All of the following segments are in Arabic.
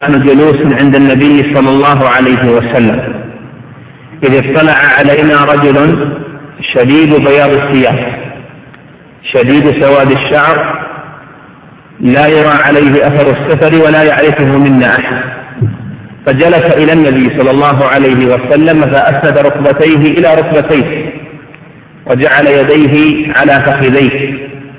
كان جلوس عند النبي صلى الله عليه وسلم إذ اطلع علينا رجل شديد بياض الثياب شديد سواد الشعر لا يرى عليه أثر السفر ولا يعرفه منا أحد، فجلس إلى النبي صلى الله عليه وسلم فأسند ركبتيه إلى ركبتيه وجعل يديه على فخذيه،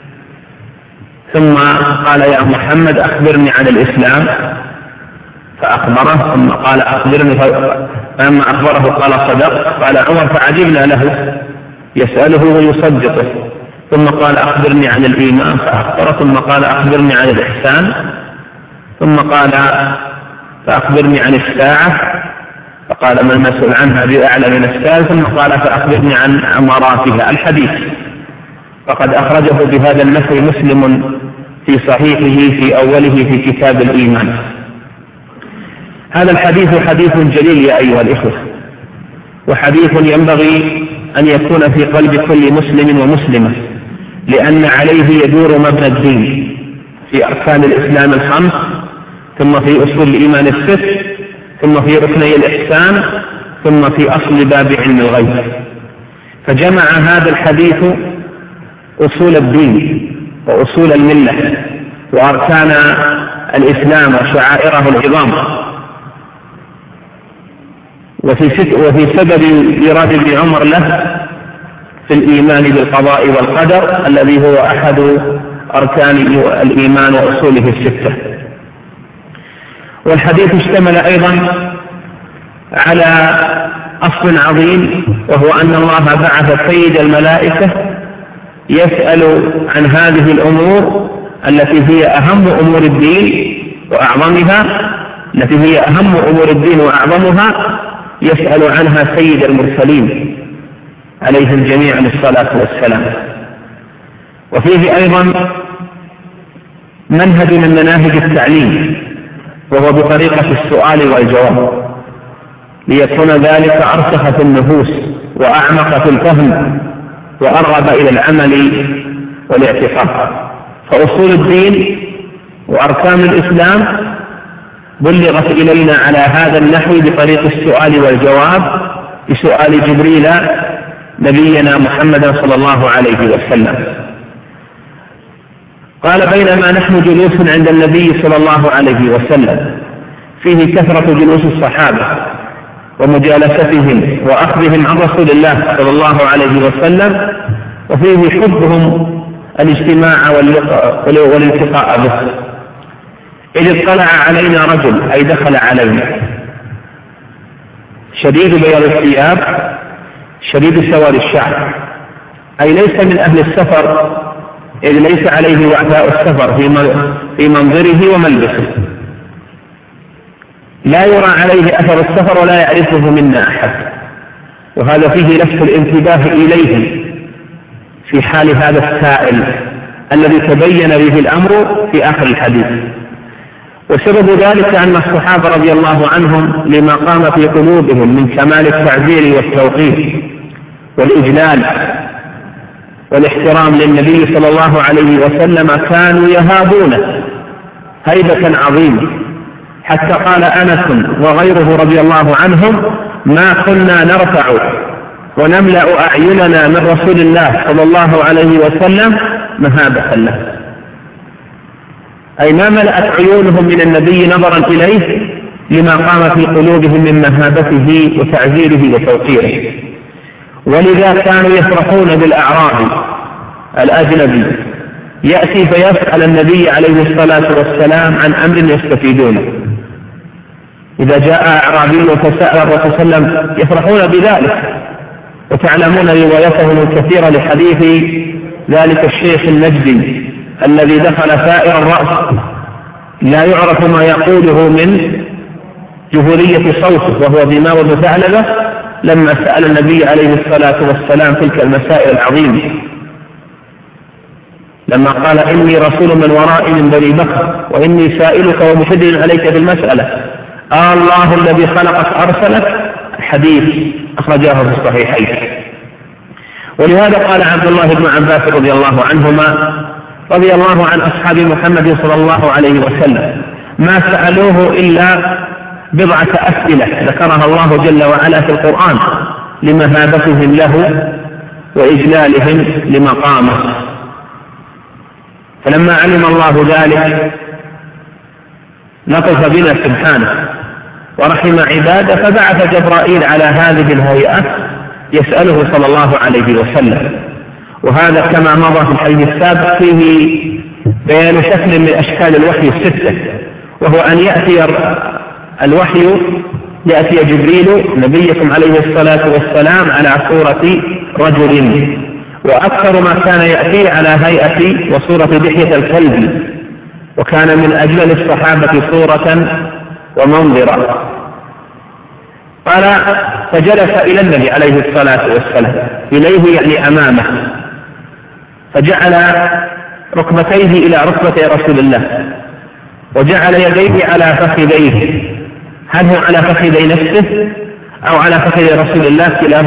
ثم قال: يا محمد أخبرني عن الإسلام، فأخبره، ثم قال: أخبرني، فلما أخبره قال: صدق. قال عمر: فعجبنا له يسأله ويصدقه، ثم قال: أخبرني عن الإيمان، فأخبره، ثم قال: أخبرني عن الإحسان، ثم قال: فأخبرني عن الساعة، فقال: ما المسؤول عنها بأعلى من السائل، ثم قال: فأخبرني عن أماراتها. الحديث فقد أخرجه بهذا النحو مسلم في صحيحه في أوله في كتاب الإيمان. هذا الحديث حديث جليل يا أيها الإخوة، وحديث ينبغي أن يكون في قلب كل مسلم ومسلمة، لأن عليه يدور مبنى الدين في أركان الإسلام الخمس، ثم في أصول الإيمان الست، ثم في ركني الإحسان، ثم في أصل باب علم الغيب. فجمع هذا الحديث أصول الدين وأصول الملة وأركان الإسلام وشعائره العظام، وفي سبب إيراد ابن عمر له في الإيمان بالقضاء والقدر الذي هو أحد أركان الإيمان وأصوله الستة. والحديث اشتمل أيضا على أصل عظيم، وهو أن الله بعث سيد الملائكة يسأل عن هذه الأمور التي هي أهم أمور الدين وأعظمها، يسأل عنها سيد المرسلين عليه الجميع الصلاة والسلام. وفيه أيضا منهج من مناهج التعليم، وهو بطريقة السؤال والجواب، ليكون ذلك أرسخ في النفوس وأعمق في الفهم وأرغب إلى العمل والاعتقاد. فأصول الدين وأركان الإسلام بلغت إلينا على هذا النحو بطريق السؤال والجواب بسؤال جبريل نبينا محمد صلى الله عليه وسلم. قال: بينما نحن جلوس عند النبي صلى الله عليه وسلم، فيه كثرة جلوس الصحابة ومجالستهم وأخذهم عن رسول الله صلى الله عليه وسلم، وفيه حبهم الاجتماع والالتقاء به، إذ اطلع علينا رجل، أي دخل علينا، شديد بياض الثياب شديد سواد الشعر، أي ليس من أهل السفر، إذ ليس عليه وعثاء السفر في منظره وملبسه، لا يرى عليه أثر السفر ولا يعرفه منا أحد، وهذا فيه لفت الانتباه إليه في حال هذا السائل الذي تبين به الأمر في آخر الحديث. وسبب ذلك أن الصحابة رضي الله عنهم لما قام في قلوبهم من كمال التعزير والتوقير والإجلال والاحترام للنبي صلى الله عليه وسلم كانوا يهابونه هيبة عظيمة، حتى قال أنس وغيره رضي الله عنهم: ما كنا نرفع ونملأ أعيننا من رسول الله صلى الله عليه وسلم مهابة له، أي ما ملأت عيونهم من النبي نظرا إليه لما قام في قلوبهم من مهابته وتعزيره وتوقيره. ولذا كانوا يفرحون بالأعرابي الأجنبي يأتي فيسأل النبي عليه الصلاة والسلام عن أمر يستفيدونه. إذا جاء أعرابي فسأل الرسول صلى الله عليه وسلم يفرحون بذلك، وتعلمون روايتهم الكثيرة لحديث ذلك الشيخ النجدي الذي دخل ثائر الرأس لا يعرف ما يقوله من جهورية صوته، وهو دماغ بن ثعلبة، لما سأل النبي عليه الصلاة والسلام تلك المسائل العظيمة، لما قال: إني رسول من ورائي من بني بكر وإني سائلك ومشدد عليك بالمسألة، الله الذي خلقك أرسلك. الحديث أخرجاه في الصحيحين. ولهذا قال عبد الله بن عباس رضي الله عنهما: رضي الله عن أصحاب محمد صلى الله عليه وسلم: ما سألوه إلا بضعة أسئلة ذكرها الله جل وعلا في القرآن لمهابتهم له وإجلالهم لمقامه. فلما علم الله ذلك لطف بنا سبحانه ورحم عباده، فبعث جبرائيل على هذه الهيئة يسأله صلى الله عليه وسلم. وهذا كما مضى في الحديث السابق فيه بيان شكل من أشكال الوحي الستة، وهو أن يأتي الوحي يأتي جبريل نبيكم عليه الصلاة والسلام على صورة رجل، وأكثر ما كان يأتي على هيئة وصورة دحية الكلب، وكان من أجل الصحابة صورة ومنظرا. قال فجلس إلى النبي عليه الصلاة والسلام، إليه يعني أمامه، فجعل ركبتيه إلى ركبتي رسول الله، وجعل يديه على فخذيه. هل هو على فخذي نفسه أو على فخذ رسول الله؟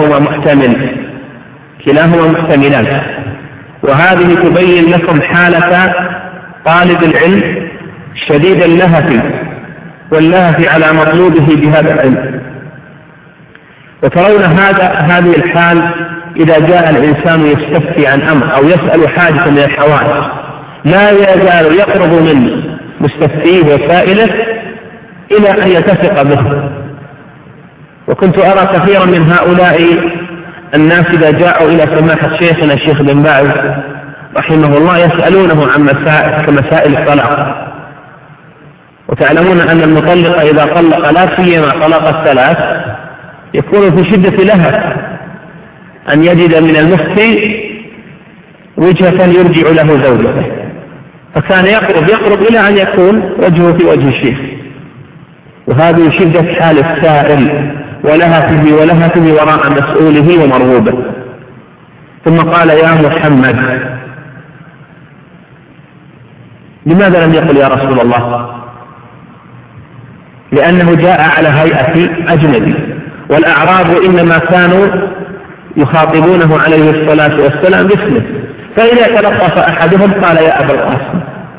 كلاهما محتملان. وهذه تبين لكم حالة طالب العلم شديد اللهف واللهف على مطلوبه بهذا العلم. وترون هذه الحال إذا جاء الإنسان يستفتي عن أمر أو يسأل حاجة من الحوائج، لا يزال يقرب من مستفتيه وسائله إلى أن يتفق به. وكنت أرى كثيرا من هؤلاء الناس إذا جاءوا إلى سماحة شيخنا الشيخ بن باز رحمه الله يسألونه عن مسائل كمسائل الطلاق. وتعلمون أن المطلق إذا طلق لا سيما طلاق الثلاث يكون في شدة لهف أن يجد من المفتي وجهة يرجع له زوجته، فكان يقرب إلى أن يكون وجهه في وجه الشيخ. وهذه شدة حال السائل ولهفه وراء مسؤوله ومرغوبه. ثم قال يا محمد. لماذا لم يقل يا رسول الله؟ لأنه جاء على هيئة أجنبي، والأعراب إنما كانوا يخاطبونه عليه الصلاة والسلام باسمه، فإذا تلطف أحدهم قال يا أبا القاسم،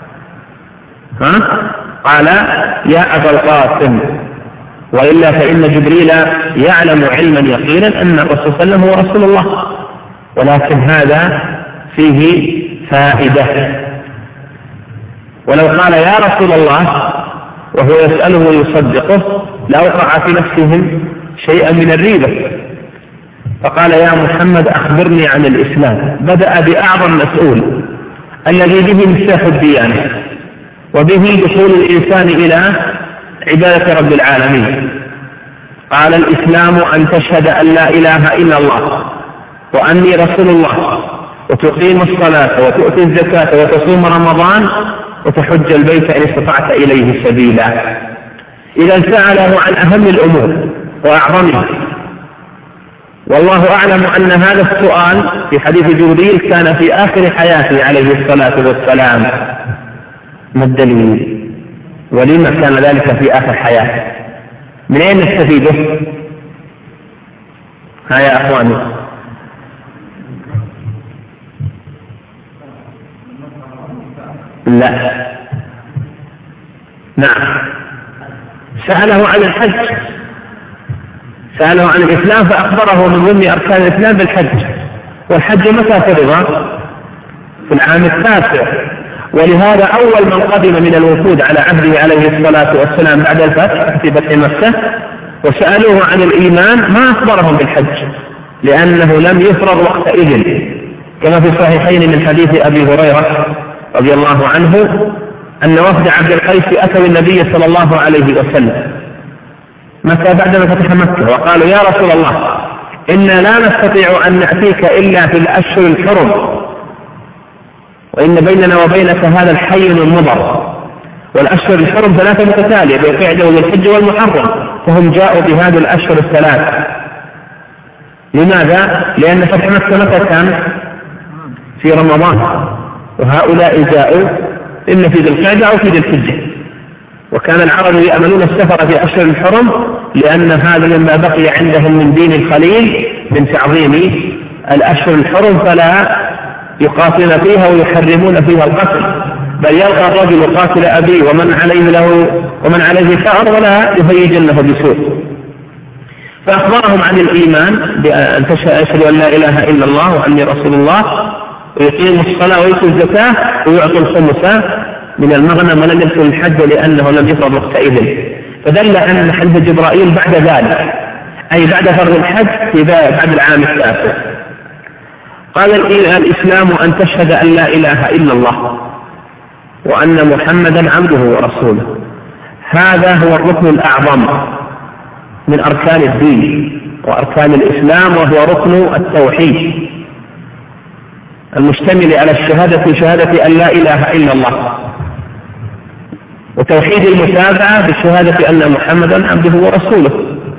قال يا أبا القاسم، وإلا فإن جبريل يعلم علما يقينا أن الرسول صلى الله عليه وسلم هو رسول الله، ولكن هذا فيه فائدة. ولو قال يا رسول الله وهو يسأله ويصدقه لأوقع في نفسهم شيئا من الريبة، فقال يا محمد أخبرني عن الإسلام. بدأ بأعظم مسؤول الذي به مفتاح الديانة وبه دخول الإنسان إلى عبادة رب العالمين. قال الإسلام أن تشهد أن لا إله إلا الله وأني رسول الله، وتقيم الصلاة وتؤتي الزكاة وتصوم رمضان وتحج البيت إن استطعت إليه سبيلا. إذا سأله عن أهم الأمور وأعظمها، والله أعلم أن هذا السؤال في حديث جبريل كان في آخر حياته عليه الصلاة والسلام. ما الدليل؟ ولما كان ذلك في آخر حياته؟ من أين نستفيده؟ ها يا أخواني، لا، نعم، سأله عن الحج، سأله عن الإسلام فأخبره من ضمن أركان الإسلام بالحج. والحج متى فرض؟ في العام التاسع. ولهذا أول من قدم من الوفود على عهده عليه الصلاة والسلام بعد الفتح في فتح مكة وسألوه عن الإيمان ما أخبرهم بالحج، لأنه لم يفرض وقتئذ، كما في الصحيحين من حديث أبي هريرة رضي الله عنه أن وفد عبد القيس أتوا النبي صلى الله عليه وسلم متى بعدما فتح مكة وقالوا يا رسول الله إنا لا نستطيع أن نأتيك إلا في الأشهر الحرم، وإن بيننا وبينك هذا الحي المضر، والأشهر الحرم ثلاثة متتالية ذو القعدة وذو الحج والمحرم، فهم جاءوا بهذه الأشهر الثلاثة. لماذا؟ لأن فتح مكة متى كان؟ في رمضان، وهؤلاء جاءوا إما في ذي القعدة أو في ذي الحجة. وكان العرب يأملون السفر في أشهر الحرم لأن هذا مما بقي عندهم من دين الخليل من تعظيم الأشهر الحرم، فلا يقاتلون فيها ويحرمون فيها القتل، بل يلقى الرجل قاتل أبيه ومن عليه له ومن عليه ثأر ولا يهيجنه بسوء. فأخبرهم عن الإيمان بأن تشهد أن لا إله إلا الله وأني رسول الله، ويقيم الصلاة ويؤتي الزكاة ويعطي الخمس من المغنم ولم يدخل الحج لأنه لم يفرض وقتئذ. فدل أن حج جبرائيل بعد ذلك، أي بعد فرض الحج في بعد العام التاسع. قال الإسلام أن تشهد أن لا إله إلا الله وأن محمدا عبده ورسوله. هذا هو الركن الأعظم من أركان الدين وأركان الإسلام، وهو ركن التوحيد المشتمل على الشهادة، شهادة أن لا إله إلا الله، وتوحيد المتابعة بشهادة أن محمدا عبده ورسوله.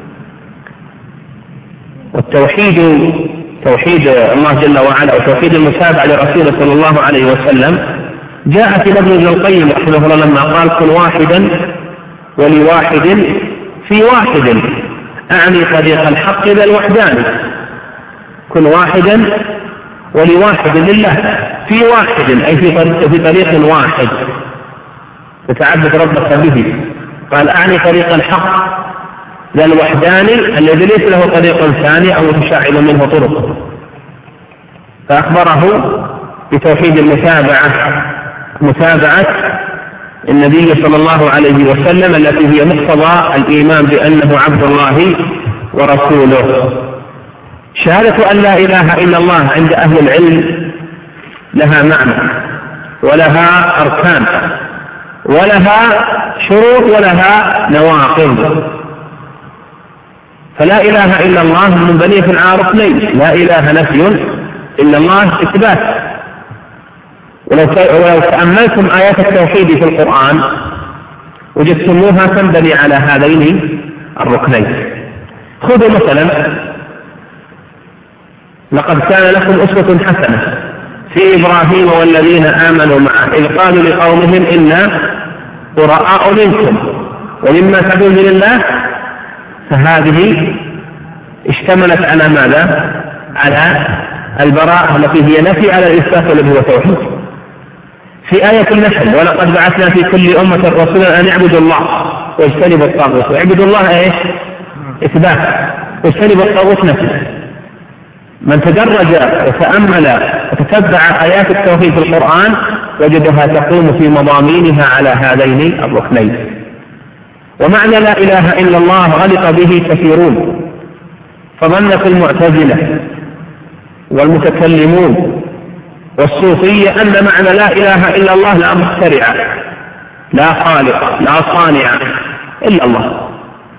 والتوحيد توحيد الله جل وعلا وتوحيد المتابعة لرسوله صلى الله عليه وسلم جاء في ابن القيم رحمه الله لما قال: كن واحدا ولواحد في واحد، أعني طريق الحق ذا الوحداني. كن واحدا ولواحد لله في واحد، أي في طريق واحد تتعبد ربك به. قال: أعني طريق الحق ذا الوحداني الذي ليس له طريق ثاني أو متشعب منه طرق. فأخبره بتوحيد متابعة النبي صلى الله عليه وسلم التي هي مقتضى الإيمان بأنه عبد الله ورسوله. شهادة أن لا إله إلا الله عند أهل العلم لها معنى ولها أركان ولها شروط ولها نواقض. فلا إله إلا الله منبنية على ركنين: لا إله نفي إلا الله إثبات. ولو تأملتم آيات التوحيد في القرآن وجدتموها تنبني على هذين الركنين. خذوا مثلا: لقد كان لكم أسوة حسنة في إبراهيم والذين آمنوا معه إذ قالوا لقومهم إنا براء منكم ومما تعبدون من الله. فهذه اشتملت على ماذا؟ على البراءة التي هي نفي على الإثبات الذي هو توحيد. في آية النحل: ولقد بعثنا في كل أمة رسولا أن اعبدوا الله واجتنبوا الطاغوت. واعبدوا الله ايش؟ إثبات، واجتنبوا الطاغوت نفي. من تدرج وتأمل وتتبع آيات التوحيد في القرآن وجدها تقوم في مضامينها على هذين الركنين. ومعنى لا إله إلا الله غلط به كثيرون، فظنت المعتزلة والمتكلمون والصوفية أن معنى لا إله إلا الله لا مخترع لا خالق لا صانع إلا الله،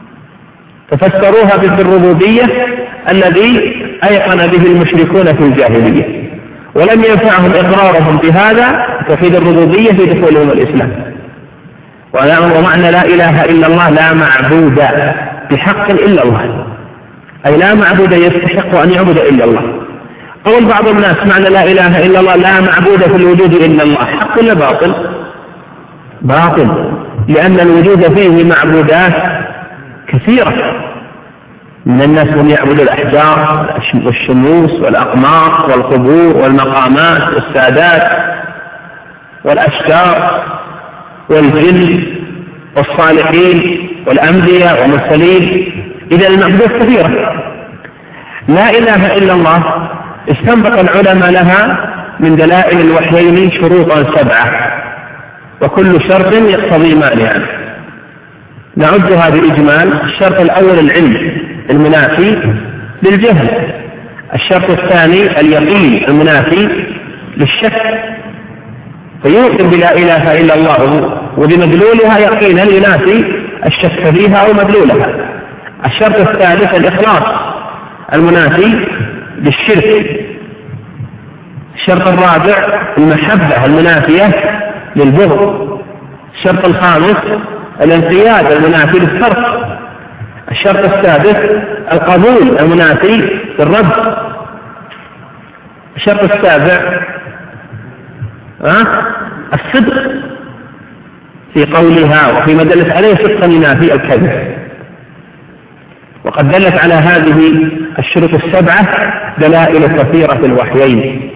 ففسروها بالربوبية الذي أيقن به المشركون في الجاهلية، ولم ينفعهم إقرارهم بهذا توحيد الربوبية في دخولهم الإسلام. ومعنى لا إله إلا الله لا معبود بحق إلا الله، أي لا معبود يستحق أن يعبد إلا الله. قول بعض الناس معنى لا إله إلا الله لا معبود في الوجود إلا الله، حق ولا باطل؟ باطل، لأن الوجود فيه معبودات كثيرة. من الناس من يعبد الأحجار والشموس والأقمار والقبور والمقامات والسادات والأشجار والجن والصالحين والأنبياء والمرسلين. إذا المعبودات كثيرة. لا إله إلا الله استنبط العلماء لها من دلائل الوحيين شروطا 7، وكل شرط يقتضي مانعا. نعدها بإجمال: الشرط الأول العلم المنافي للجهل، الشرط الثاني اليقين المنافي للشك، فيوقن بلا إله إلا الله وبمدلولها يقينا ينافي الشك فيها أو مدلولها. الشرط الثالث الإخلاص المنافي للشرك. الشرط الرابع المحبة المنافية للبغض. الشرط الخامس الانقياد المنافي للترك. الشرط السادس القبول المنافي للرد. الشرط السابع الصدق في قولها وفيما دلت عليه صدقا ينافي الكذب. وقد دلت على هذه الشروط 7 دلائل كثيرة في الوحيين.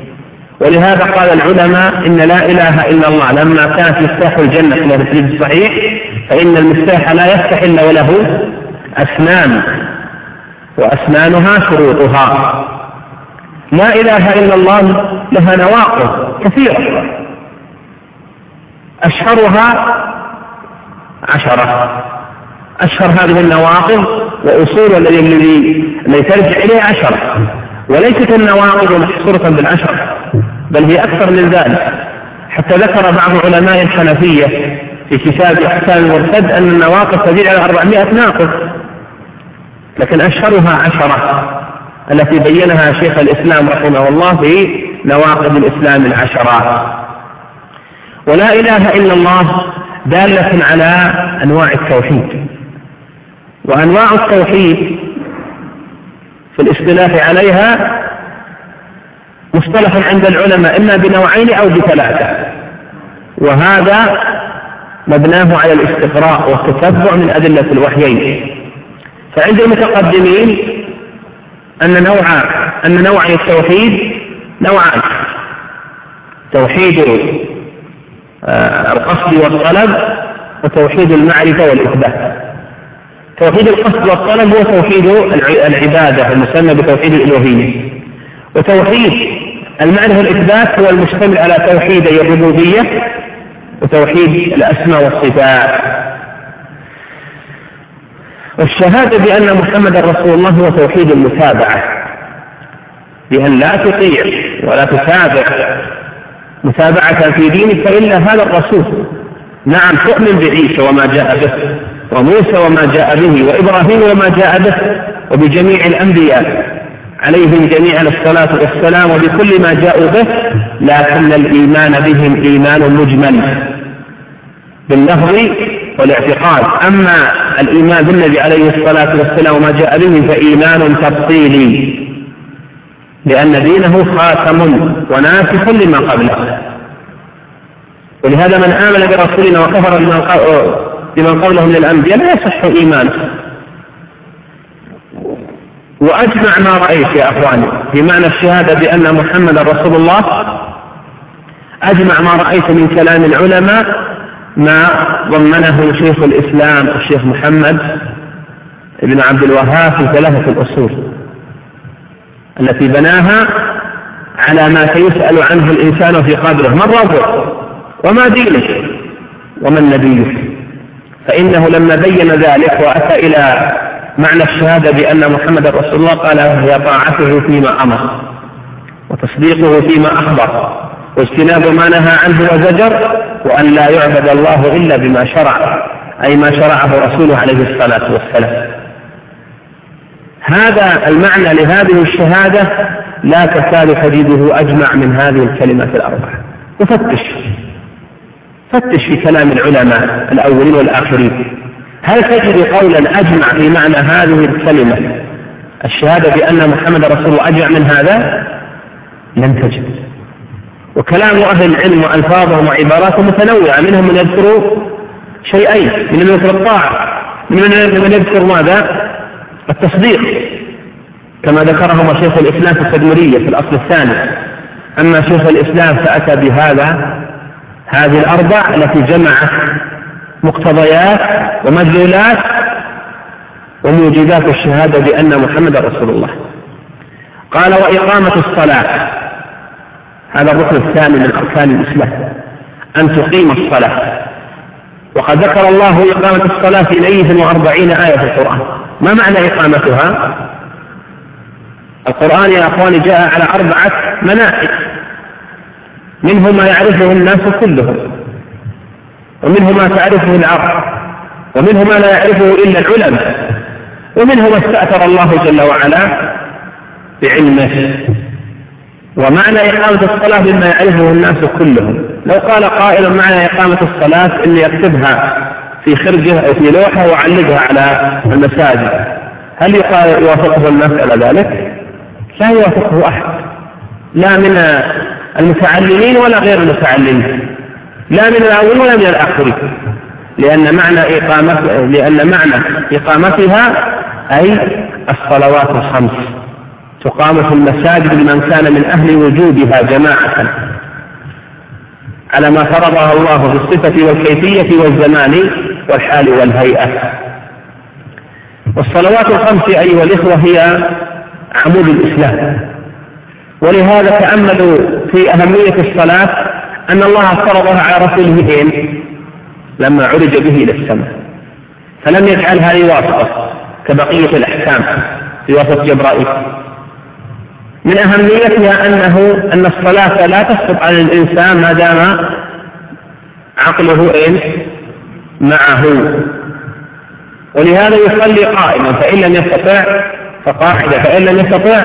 ولهذا قال العلماء إن لا إله إلا الله لما كانت مفتاح الجنة في الحديث الصحيح فإن المفتاح لا يفتح إلا وله أسنان، وأسنانها شروطها. لا إله إلا الله لها نواقض كثيرة، أشهرها 10. أشهر هذه النواقض وأصول الذي ترجع إليه 10، وليست النواقض محصورة ب10، بل هي أكثر من ذلك. حتى ذكر بعض علماء الحنفية في كتاب أحكام المرتد أن النواقض تزيد على 400 ناقض، لكن أشهرها 10 التي بينها شيخ الإسلام رحمه الله في نواقض الإسلام 10. ولا إله إلا الله دالة على أنواع التوحيد، وأنواع التوحيد في الاصطلاح عليها مصطلح عند العلماء إما بنوعين أو ب3، وهذا مبناه على الاستقراء والتتبع من أدلة الوحيين. فعند المتقدمين أن نوع التوحيد نوعان: توحيد القصد والطلب، وتوحيد المعرفة والإثبات. توحيد القصد والطلب هو توحيد العبادة المسمى بتوحيد الإلوهية، وتوحيد المعرفة والإثبات هو المشتمل على توحيد الربوبية وتوحيد الأسماء والصفات. والشهادة بأن محمد رسول الله هو توحيد المتابعة، بأن لا تطيع ولا تتابع متابعة في دينك إلا هذا الرسول. نعم، تؤمن بعيسى وما جاء به، وموسى وما جاء به، وإبراهيم وما جاء به، وبجميع الأنبياء عليهم جميعا الصلاة والسلام، وبكل ما جاءوا به، لكن الإيمان بهم إيمان مجمل باللفظ والاعتقاد. أما الإيمان بالنبي عليه الصلاة والسلام وما جاء به فإيمان تفصيلي، لأن دينه خاتم وناسخ لما قبله. ولهذا من آمن برسولنا وكفر بمن قبله من الأنبياء لا يصح إيمانه. وأجمع ما رأيت يا أخواني بمعنى الشهادة بأن محمد رسول الله، أجمع ما رأيت من كلام العلماء ما ضمنه شيخ الإسلام الشيخ محمد بن عبد الوهاب في 3 الأصول التي بناها على ما سيسأل عنه الإنسان في قبره: من ربك، وما دينك، ومن نبيك. فإنه لما بين ذلك وأتى إلى معنى الشهادة بأن محمد رسول الله قال: هي طاعته فيما أمر، وتصديقه فيما أخبر، واجتناب ما نهى عنه وزجر، وأن لا يعبد الله إلا بما شرع، أي ما شرعه رسوله عليه الصلاة والسلام. هذا المعنى لهذه الشهادة لا تكاد تجده أجمع من هذه الكلمات ال4. فتش في كلام العلماء الأولين والآخرين، هل تجد قولا أجمع في معنى هذه الكلمة الشهادة بأن محمد رسول الله أجمع من هذا؟ لن تجد. وكلام أهل العلم وألفاظهم وعباراتهم متنوعة، منهم من يذكروا شيئين: من يذكر الطاعة، من يذكر ماذا؟ التصديق، كما ذكرهما شيخ الإسلام في التدمرية في الأصل الثاني. أما شيخ الإسلام فأتى هذه الأربع التي جمعت مقتضيات ومدلولات وموجبات الشهادة بأن محمد رسول الله. قال: وإقامة الصلاة، هذا الركن الثاني من أركان الإسلام، أن تقيم الصلاة. وقد ذكر الله إقامة الصلاة في 40 آية في القرآن. ما معنى إقامتها؟ القرآن يا أخواني جاء على 4 مناهج، منه ما يعرفه الناس كلهم، ومنه ما تعرفه العرب، ومنه ما لا يعرفه إلا العلماء، ومنه ما استأثر الله جل وعلا بعلمه. ومعنى إقامة الصلاة بما يعرفه الناس كلهم. لو قال قائل معنى إقامة الصلاة إني أكتبها في خرجة أو في لوحة وأعلقها على المساجد، هل يوافقه الناس على ذلك؟ لا يوافقه أحد، لا من المتعلمين ولا غير المتعلمين، لا من الأولين ولا من الآخرين، لأن معنى إقامتها أي الصلوات ال5 تقام في المساجد لمن كان من أهل وجودها جماعة على ما فرضها الله في الصفة والكيفية والزمان والحال والهيئة. والصلوات الخمس أيها الإخوة هي عمود الإسلام، ولهذا تأملوا في أهمية الصلاة أن الله فرضها على رسوله لما عرج به إلى السماء، فلم يجعلها لواسطة كبقية الأحكام في واسطة جبرائيل. من أهميتها أن الصلاة لا تسقط عن الإنسان ما دام عقله معه، ولهذا يصلي قائما، فإن لم يستطع فقاعدا، فإن لم يستطع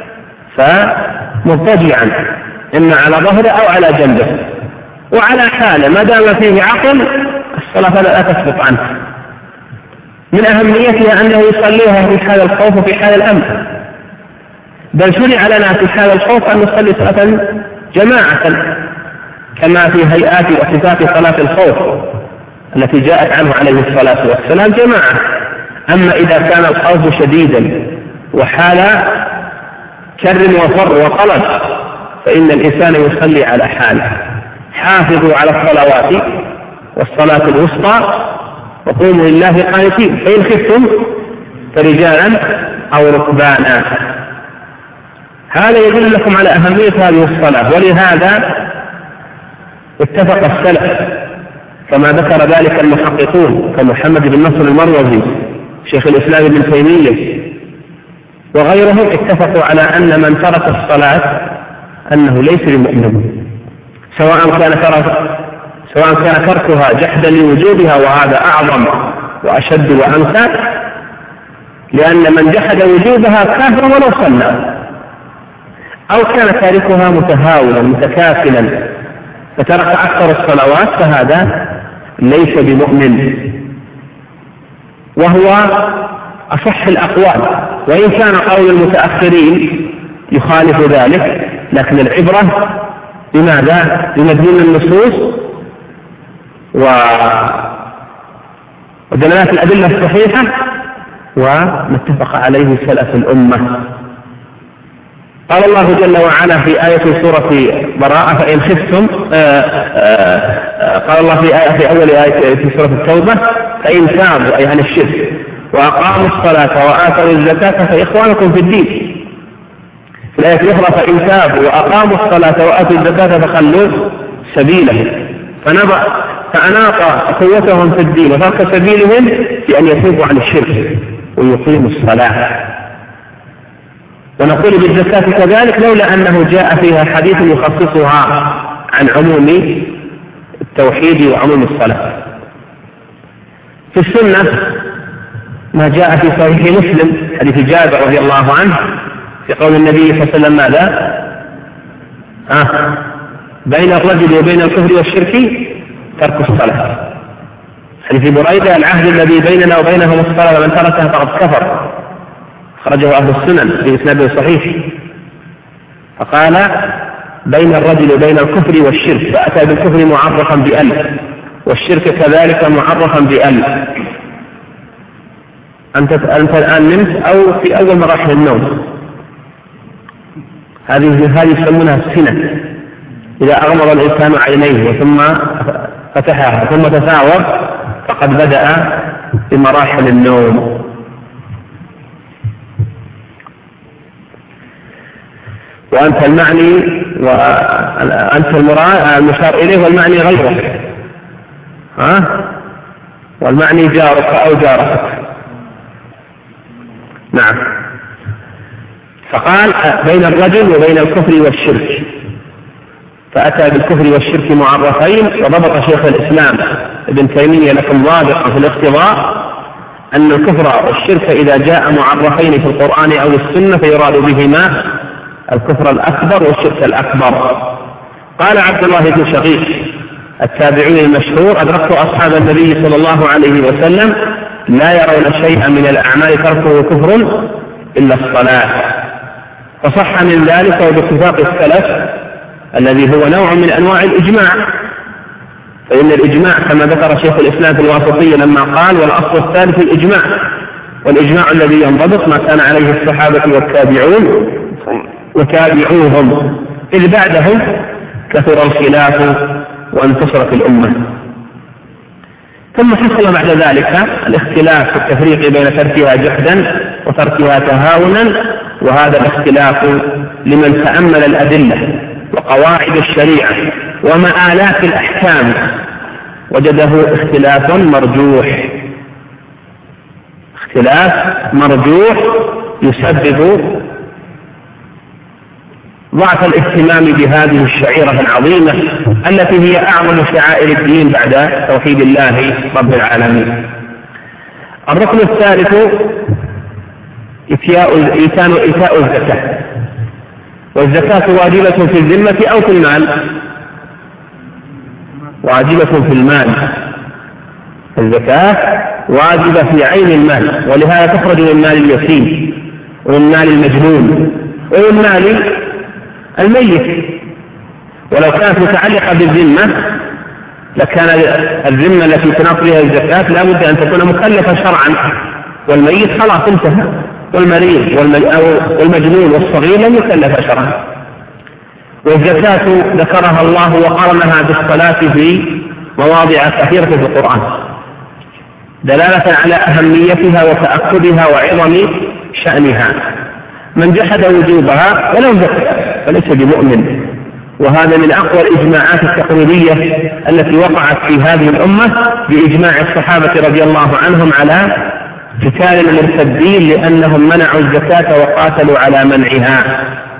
فمضطجعا إما على ظهره أو على جنبه، وعلى حاله ما دام فيه عقل الصلاة لا تسقط عنه. من أهميتها أنه يصليها في حال الخوف وفي حال الأمن، بل شرع لنا في حال الخوف أن نصلي صلاة جماعة كما في هيئات وصفات صلاة الخوف التي جاءت عنه عليه الصلاة والسلام جماعة. أما إذا كان الخوف شديدا وحال كر وفر وقلق فإن الإنسان يصلي على حاله. حافظوا على الصلوات والصلاة الوسطى وقوموا لله قانتين، فإن خفتم فرجالا أو ركبانا. هذا يدل لكم على أهمية هذه الصلاة، ولهذا اتفق السلف كما ذكر ذلك المحققون كمحمد بن نصر المروزي شيخ الإسلام ابن تيمية وغيرهم، اتفقوا على أن من ترك الصلاة أنه ليس بمؤمن، سواء كان تركها جحدا لوجوبها، وهذا أعظم وأشد وأنكى، لأن من جحد وجوبها كافر ولو صلى، أو كان تاركها متهاونا متكاسلا فترك أكثر الصلوات فهذا ليس بمؤمن، وهو أصح الأقوال، وإن كان قول المتأخرين يخالف ذلك، لكن العبرة بماذا؟ بمدلول النصوص ودلالات الأدلة الصحيحة وما اتفق عليه سلف الأمة. قال الله جل وعلا في آية سورة براءة فإن خفتم، قال الله في أول آية في سورة التوبة فإن تابوا أي عن الشرك وأقاموا الصلاة وآتوا الزكاة فإخوانكم في الدين. في الآية الأخرى فإن تابوا وأقاموا الصلاة وآتوا الزكاة فخلوا سبيلهم، فأناط قوتهم في الدين وترك سبيلهم بأن يتوبوا عن الشرك ويقيموا الصلاة. ونقول بالزكاة كذلك لولا أنه جاء فيها حديث يخصصها عن عموم التوحيد وعموم الصلاة. في السنة ما جاء في صحيح مسلم حديث جابر رضي الله عنه في قول النبي صلى الله عليه وسلم ماذا؟ بين الرجل وبين الكفر والشرك ترك الصلاة. حديث بريدة العهد الذي بيننا وبينهم الصلاة ومن تركها فقد كفر، خرجه أهل السنن في إسناد صحيح. فقال بين الرجل وبين الكفر والشرك، فأتى بالكفر معرفا بأل والشرك كذلك معرفا بأل. أنت الآن نمت أو في أول مراحل النوم، هذه يسمونها السنة، إذا أغمض الإنسان عينيه ثم فتحها ثم تثاور فقد بدأ بمراحل النوم. وأنت المعني وأنت المشار إليه والمعني غيره، والمعني جارك أو جارك. نعم. فقال بين الرجل وبين الكفر والشرك، فأتى بالكفر والشرك معرفين. وضبط شيخ الإسلام ابن تيمية لكم ضابطا في الاقتضاء أن الكفر والشرك إذا جاء معرفين في القرآن أو السنة فيراد بهما الكفر الأكبر والشرك الأكبر. قال عبد الله بن شقيق التابعي المشهور أدركت أصحاب النبي صلى الله عليه وسلم لا يرون شيئا من الأعمال تركه كفر إلا الصلاة. فصح من ذلك وباتفاق السلف الذي هو نوع من أنواع الإجماع، فإن الإجماع كما ذكر شيخ الإسلام في الواسطية لما قال والأصل الثالث الإجماع، والإجماع الذي ينضبط ما كان عليه الصحابة والتابعون وتابعوهم، إذ بعدهم كثر الخلاف وانتصرت الأمة. ثم حصل بعد ذلك الاختلاف في التفريق بين تركها جحدا وتركها تهاونا، وهذا الاختلاف لمن تأمل الأدلة وقواعد الشريعة ومآلات الأحكام وجده اختلاف مرجوح يسبب ضعف الاهتمام بهذه الشعيرة العظيمة التي هي أعظم شعائر الدين بعد توحيد الله رب العالمين. الركن الثالث إيتاء الزكاة، والزكاة واجبة في الذمة أو في المال؟ واجبة في المال. الزكاة واجبة في عين المال، ولهذا تخرج من مال اليتيم ومن مال المجنون ومن مال الميت. ولو كانت متعلقة بالذمة لكان الذمة التي تناط بها الزكاة لا بد أن تكون مكلفة شرعا، والميت خلاص انتهى، والمريض والمجنون والصغير لم يكلف شرعا. والزكاة ذكرها الله وقرنها بالصلاة في مواضع كثيرة في القرآن دلالة على أهميتها وتأكدها وعظم شأنها. من جحد وجوبها ولو زكى فليس بمؤمن، وهذا من أقوى الإجماعات التقريرية التي وقعت في هذه الأمة بإجماع الصحابة رضي الله عنهم على قتال المرتدين لأنهم منعوا الزكاة وقاتلوا على منعها.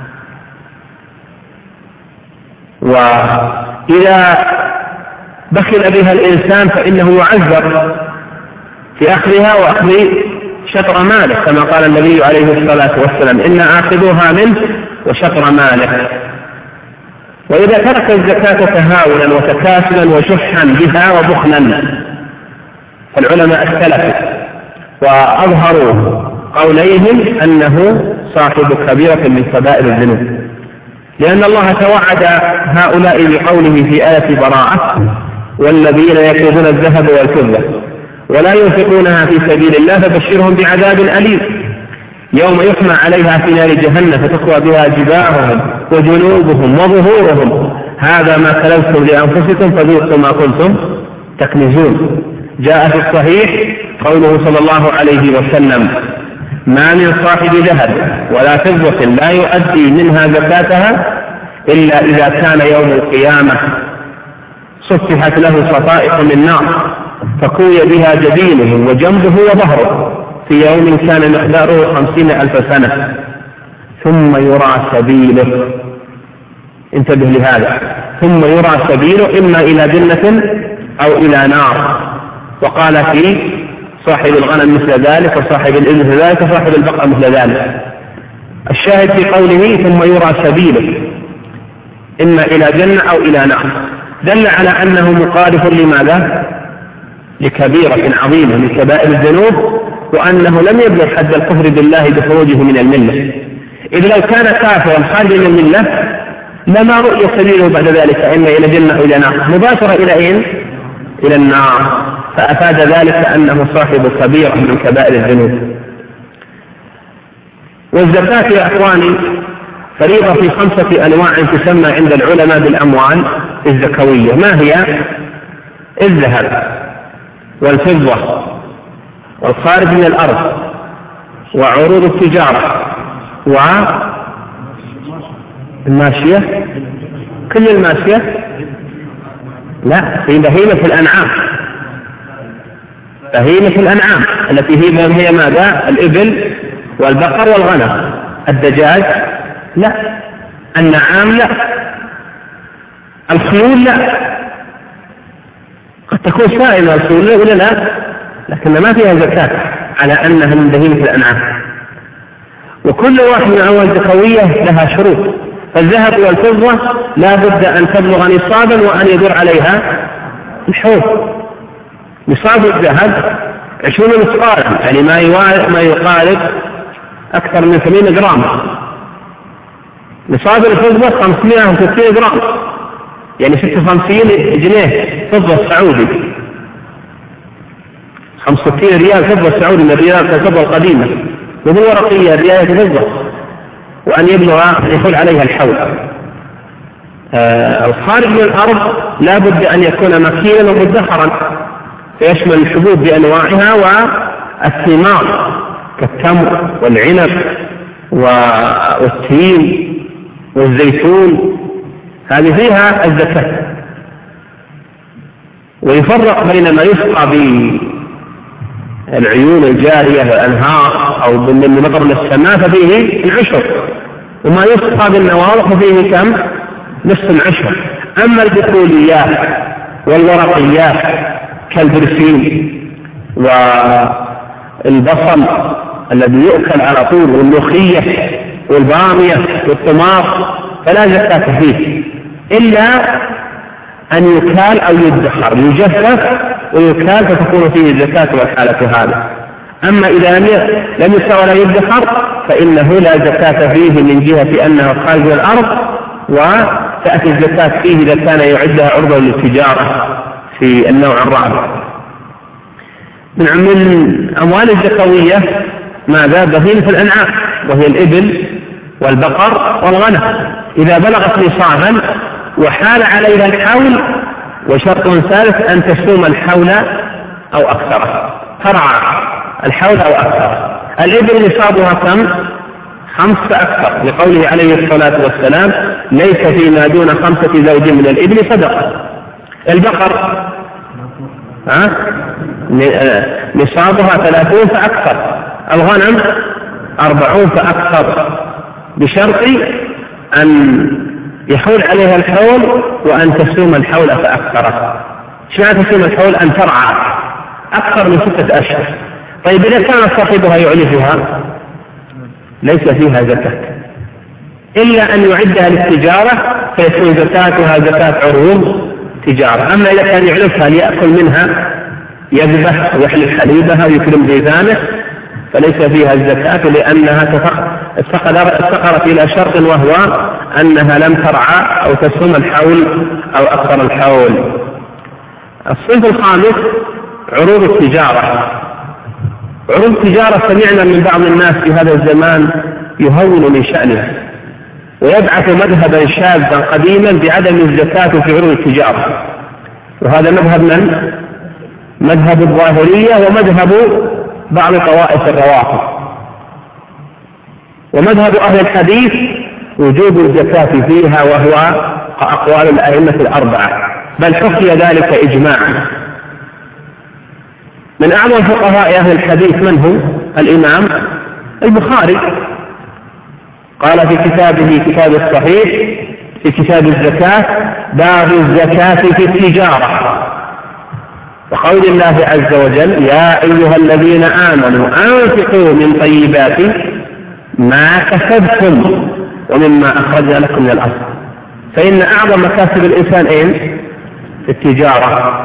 وإذا بخل بها الإنسان فإنه يعذر في أخذها وأخذ شطر ماله، كما قال النبي عليه الصلاة والسلام: إن آخذوها منه وشطر ماله. وإذا ترك الزكاة تهاونا وتكاسلا وشحا بها وبخلا، فالعلماء اختلفوا وأظهروا قوليهم أنه صاحب كبيرة من كبائر الذنوب، لأن الله توعد هؤلاء بقوله في آية براءة: والذين يكنزون الذهب والفضة ولا ينفقونها في سبيل الله فبشرهم بعذاب أليم يوم يحمى عليها في نار جهنم فتكوى بها جباههم وجنوبهم وظهورهم هذا ما كنزتم لأنفسكم فذوقوا ما كنتم تكنزون. جاء في الصحيح قوله صلى الله عليه وسلم: ما من صاحب ذهب ولا فضة لا يؤدي منها زكاتها إلا إذا كان يوم القيامة صفحت له صفائح من نار فكوي بها جبينه وجنبه وظهره في يوم كان مقداره 50,000 سنة ثم يرى سبيله. انتبه لهذا: ثم يرى سبيله إما إلى جنة أو إلى نار. وقال في صاحب الغنم مثل ذلك وصاحب الإبل مثل ذلك وصاحب البقر مثل ذلك. الشاهد في قوله ثم يرى سبيله إما إلى جنة أو إلى نار دل على أنه مقارف لماذا؟ لكبيرة عظيمة من كبائر الذنوب، وأنه لم يبلغ حد الكفر بالله بخروجه من الملة. إذ لو كان كافرا خارجا من الملة لما رؤي سبيله بعد ذلك إما إلى جنة أو إلى نار، مباشرة إلى أين؟ إلى النار. فأفاد ذلك أنه صاحب كبيرة من كبائر الذنوب. والزكاة يا أخواني فريضة في 5 أنواع تسمى عند العلماء بالأموال الزكوية. ما هي؟ الذهب والفضة والخارج من الأرض وعروض التجارة والماشية. كل الماشية؟ لا، في بهيمة الأنعام. بهيمة الأنعام التي هي ماذا؟ الإبل والبقر والغنم. الدجاج لا، النعام لا، الخيول لا. قد تكون سائمة الخيول ولا لا، لكن ما فيها زكاة على أنها من بهيمة الأنعام. وكل واحد من أنواع الزكوية لها شروط. فالذهب والفضة لا بد أن تبلغ نصابا وأن يدور عليها الحول. نصاب الذهب 20 مثقالا، يعني ما يقارب أكثر من 80 جرام. نصاب الفضة 560 جرام، يعني 56 جنيه فضة سعودي، 65 ريال فضة سعودي من الريال الفضة القديمة، وهو ورقية ريال فضة، وأن يبلغ يحول عليها الحول. الخارج من الأرض لا بد أن يكون مكينا ومدخرا، فيشمل الحبوب بأنواعها والثمار كالتمر والعنب والتين والزيتون، هذه فيها الزكاة. ويفرق بين ما يسقى بالعيون الجارية والأنهار أو بالمطر من السماء ففيه العشر، وما يسقى بالنواضح ففيه كم؟ نصف العشر. أما البقوليات والورقيات كالبرسيم والبصل الذي يؤكل على طول والملوخية والبامية والطماط فلا زكاة فيه إلا أن يكال أو يدخر، يجفف ويكال فتكون فيه الزكاة والحالة هذا. أما إذا لم يسقى ولا يدخر فإنه لا زكاة فيه من جهة أنه خارج الأرض، وتأتي الزكاة فيه إذا كان يعدها عرضا للتجارة في النوع الرابع. من أموال الزكوية ماذا؟ بهيمة الأنعام وهي الإبل والبقر والغنم إذا بلغت نصابا وحال عليها الحول، وشرط ثالث أن تسوم الحول أو أكثر، ترعى الحول أو أكثر. الإبل نصابها كم؟ 5 فأكثر، لقوله عليه الصلاة والسلام ليس فيما دون 5 زوج من الإبل صدقة. البقر نصابها 30 فأكثر، الغنم 40 فأكثر، بشرط أن يحول عليها الحول وأن تسوم الحول فأكثر. ايش معنى تسوم الحول؟ أن ترعى أكثر من 6 أشهر. طيب إذا كان صاحبها يعلفها ليس فيها زكاة إلا أن يعدها للتجارة فيكون زكاتها زكاة عروض تجارة. أما إذا كان يعلفها ليأكل منها يذبح ويحلف حليبها ويكرم ديدانه فليس فيها الزكاة، لأنها استقرت إلى شرط وهو أنها لم ترعى أو تسوم الحول أو أكثر الحول. الصنف الخامس عروض التجارة. عروض التجارة سمعنا من بعض الناس في هذا الزمان يهون من شأنها ويبعث مذهبا شاذا قديما بعدم الزكاة في عروض التجارة، وهذا مذهب من؟ مذهب الظاهرية ومذهب بعض طوائف الروافض. ومذهب أهل الحديث وجوب الزكاة فيها، وهو أقوال الأئمة الأربعة، بل حكي ذلك إجماعا. من أعظم فقهاء أهل الحديث من هو؟ الإمام البخاري، قال في كتابه كتاب الصحيح في كتاب الزكاة باب الزكاة في التجارة، وقول الله عز وجل يا أيها الذين آمنوا أنفقوا من طيبات ما كسبتم ومما أخرجنا لكم من الأرض. فإن أعظم مكاسب الإنسان في التجارة.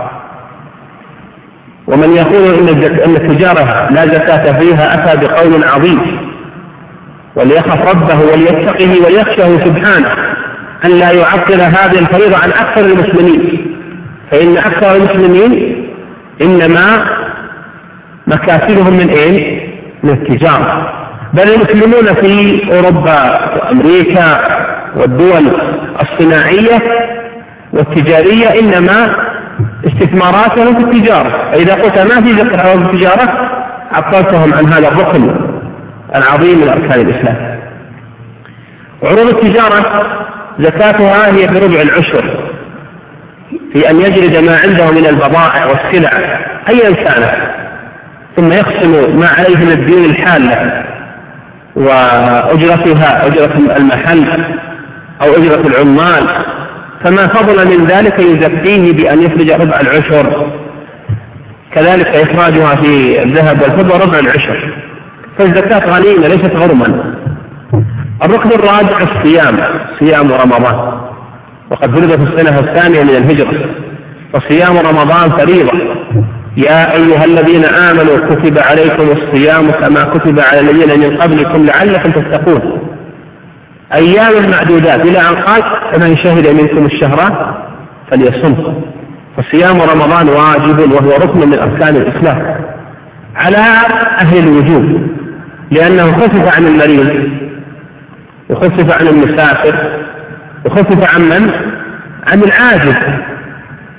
ومن يقول إن التجارة لا زكاة فيها أتى بقول عظيم، وليخف ربه وليتقه وليخشه سبحانه أن لا يعطل هذه الفريضة عن أكثر المسلمين، فإن أكثر المسلمين إنما مكاسبهم من من التجارة. بل المسلمون في أوروبا وأمريكا والدول الصناعية والتجارية إنما استثماراتهم في التجارة. فإذا قلت ما في ذكر عروض التجارة عطلتهم عن هذا الركن العظيم من أركان الإسلام. عروض التجارة زكاتها هي بربع العشر في أن يجرد ما عنده من البضائع والسلع أيا كانت، ثم يقسم ما عليه من الدين الحالة وأجرتها، أجرة المحل أو أجرة العمال، فما فضل من ذلك يزكيه بأن يخرج ربع العشر. كذلك إخراجها في الذهب والفضة ربع العشر. فالزكاة غنيمة ليست غرما. الركن الرابع الصيام، صيام رمضان، وقد فرض في السنة الثانية من الهجرة، وصيام رمضان فريضة. يا أيها الذين آمنوا كتب عليكم الصيام كما كتب على الذين من قبلكم لعلكم تتقون أيام معدودات، إلى أن قال فمن شهد منكم الشهر فليصمه. فصيام رمضان واجب وهو ركن من أركان الإسلام على أهل الوجوب، لأنه خفف عن المريض وخفف عن المسافر وخفف عن من؟ عن العاجز.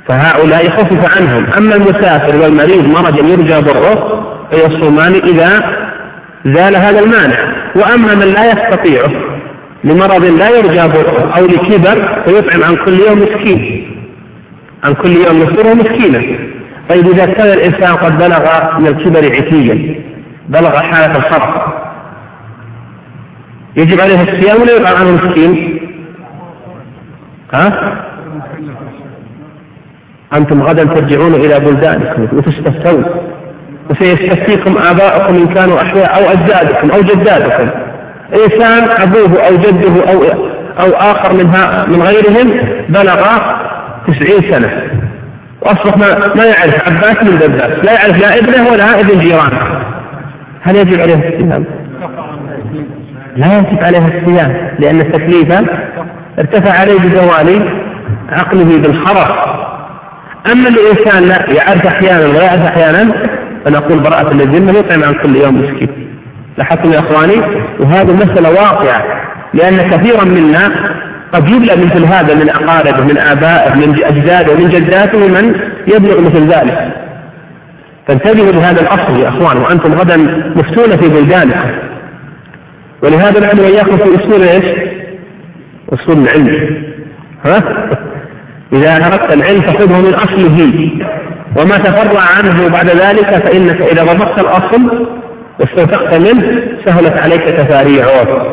فهؤلاء خفف عنهم. أما المسافر والمريض مرض يرجى ضره فيصومان إذا زال هذا المانع. وأما من لا يستطيعه لمرض لا يرجى ضره أو لكبر فيطعم عن كل يوم مسكين، عن كل يوم يصيره مسكينا. طيب إذا كان الإنسان قد بلغ من الكبر عتيا، بلغ حالة الخطر، يجب عليه الصيام ولا يطعم عنه مسكين؟ أنتم غدا ترجعون إلى بلدانكم وتستفتون، وسيستفتيكم آباؤكم إن كانوا أحياء أو أجدادكم أو جدادكم. إنسان أبوه أو جده أو آخر من غيرهم بلغ 90 سنة وأصبح ما يعرف عباس من دباس، لا يعرف لا ابنه ولا ابن جيرانه، هل يجب عليه الصيام؟ لا يجب عليه الصيام، لأن التكليف ارتفع عليه بزوال عقله بالخرف. أما الإنسان لا يعرف أحيانا ولا يعرف أحيانا فنقول براءة الذمة يطعم عن كل يوم مسكين. لاحظتم يا أخواني؟ وهذه مسألة واقعة، لأن كثيرا منا قد يبلغ مثل هذا من أقاربه من آبائه من أجداده من جداته من يبلغ مثل ذلك. فانتبهوا لهذا الأصل يا أخوان، وأنتم غدا مفتون في بلدانكم. ولهذا نحن وإياكم في أصول إيش؟ أصول العلم. إذا أردت العلم فخذه من أصله، وما تفرع عنه بعد ذلك فإنك إذا ضبطت الأصل واستوثقت منه سهلت عليك تفاريعه.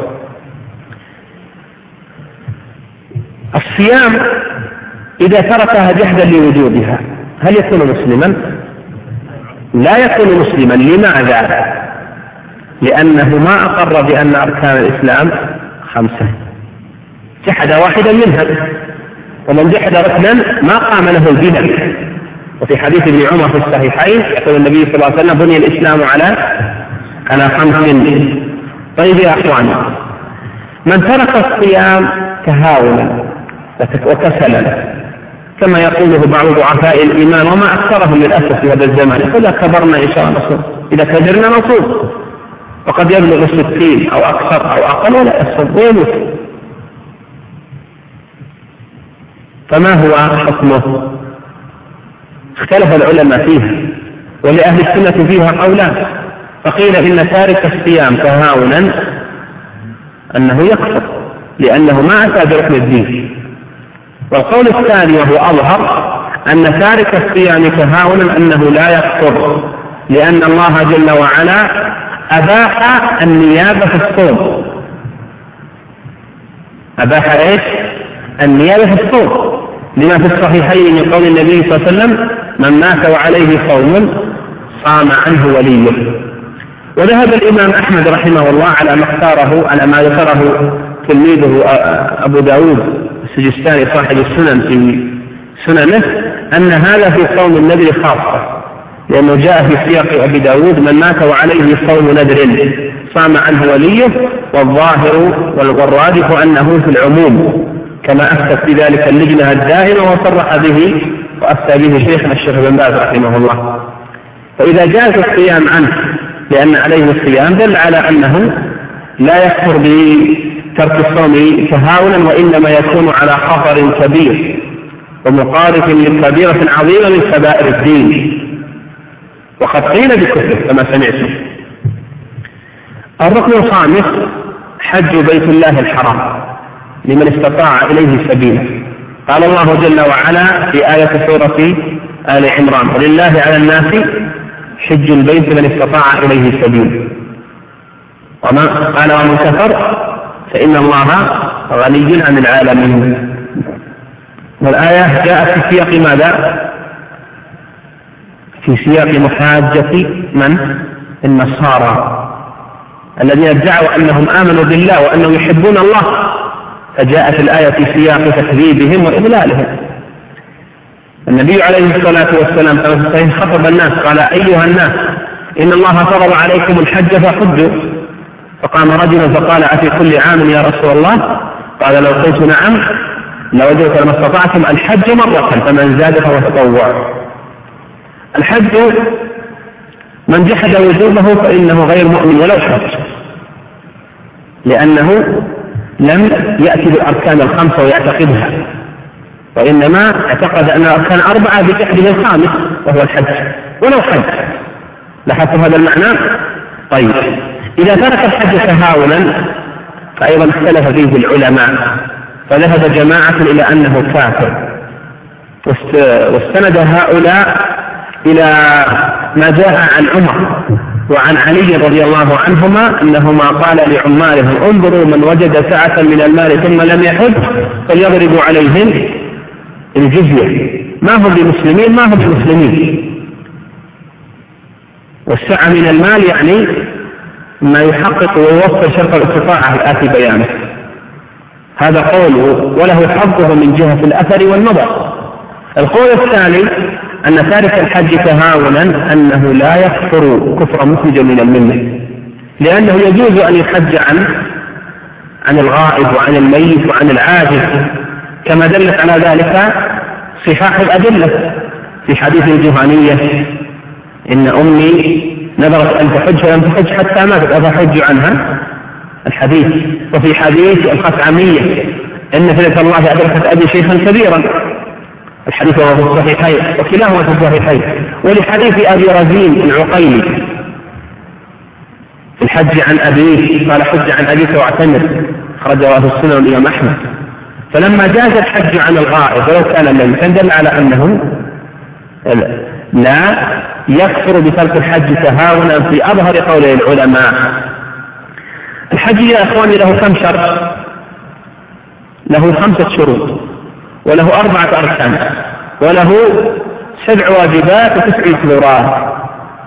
الصيام إذا تركها جحدا لوجوبها هل يكون مسلما؟ لا يكون مسلما. لماذا؟ لأنه ما أقر بأن أركان الإسلام 5، جحد واحدا منها، ومن جحد ركنا ما قام له البناء. وفي حديث ابن عمر في الصحيحين يقول النبي صلى الله عليه وسلم بني الإسلام على 5. طيب يا أخواني، من ترك الصيام تهاونا وكسلا كما يقوله بعض ضعفاء الإيمان وما أكثرهم للأسف في هذا الزمان، يقول كبرنا إن شاء الله نصوم، إذا كبرنا نصوم، وقد يبلغ 60 أو أكثر أو أقل ولا يصوم ويموت. فما هو حكمه؟ اختلف العلماء فيها، ولأهل السنة فيها قولان. فقيل إن تارك الصيام تهاونا أنه يكفر لأنه ما أتى بركن الدين. والقول الثاني وهو أظهر أن تارك الصيام تهاونا أنه لا يكفر، لأن الله جل وعلا أباح النيابة في الصوم. أباح إيش؟ النيابة في الصوم، لما في الصحيحين من قول النبي صلى الله عليه وسلم من مات وعليه صوم صام عنه وليه. وذهب الإمام أحمد رحمه الله على ما اختاره، على ما ذكره تلميذه أبو داود السجستاني صاحب السنن في سننه، أن هذا في صوم النذر خاصة، لأنه جاء في سياق أبي داود من مات وعليه صوم نذر صام عنه وليه، والظاهر والراجح أنه في العموم كما أفتت بذلك اللجنة الدائمة وصرح به وأفتى به شيخنا الشيخ بن باز رحمه الله. فإذا جاز الصيام عنه لأن عليه الصيام دل على أنه لا يكفر بترك الصوم تهاونا، وإنما يكون على خطر كبير ومقارف لكبيرة عظيمة من كبائر الدين، وقد قيل بكفر كما سمعتم. الركن الخامس حج بيت الله الحرام لمن استطاع إليه سبيلا. قال الله جل وعلا في آية سورة آل عمران ولله على الناس حج البيت من استطاع إليه سبيلا. قال ومن كفر فإن الله غني عن العالمين. والآية جاءت في سياق ماذا؟ في سياق محاجة من؟ النصارى الذين ادعوا أنهم آمنوا بالله وأنهم يحبون الله، فجاءت الآية في سياق تكذيبهم وإضلالهم. النبي عليه الصلاة والسلام خطب الناس قال أيها الناس إن الله فرض عليكم الحج فحجوا. فقام رجل فقال أفي كل عام يا رسول الله؟ قال لو قلت نعم لوجدت لما استطعتم الحج مرة فمن زاد فهو تطوع. الحج من جحد وجوبه فإنه غير مؤمن ولو حج، لأنه لم يأتي بالأركان 5 ويعتقدها، وإنما اعتقد أن الأركان 4 بجحده الخامس وهو الحج ولو حج. لاحظتم هذا المعنى؟ طيب إذا ترك الحج تهاونا فأيضا اختلف فيه العلماء، فذهب جماعة إلى أنه كافر، واستند هؤلاء إلى ما جاء عن عمر وعن علي رضي الله عنهما أنهما قال لعمالهم انظروا من وجد سعة من المال ثم لم يحج فليضربوا عليهم الجزية، ما هم بمسلمين ما هم بمسلمين. والسعة من المال يعني ما يحقق ويوفر شرط الاستطاعة الآتي بيانه. هذا قول وله حظه من جهة الأثر والنظر. القول الثاني أن تارك الحج تهاونا أنه لا يكفر كفر مخرج من الملة، لأنه يجوز أن يحج عن الغائب وعن الميت وعن العاجز، كما دلت على ذلك صحاح الأدلة في حديث الجهنية إن أمي نذرت أن تحج فلم تحج حتى ماتت أفحج عنها الحديث. وفي حديث الخثعمية إن فدية الله أدركت أبي شيخا كبيرا، الحديث هو في الصحيحين وكلاهما في الصحيحين. ولحديث أبي رزين العقيلي الحج عن أبيه قال حج عن أبيك واعتمر، خرجه في السنة والإمام أحمد. فلما جاز الحج عن الغائب ولو كان ميتا دل على أنه لا يكفر بترك الحج تهاونا في أظهر قول العلماء. الحج يا إخواني له كم شرط؟ له 5 شروط، وله 4 أركان، وله 7 واجبات و9 محظورات.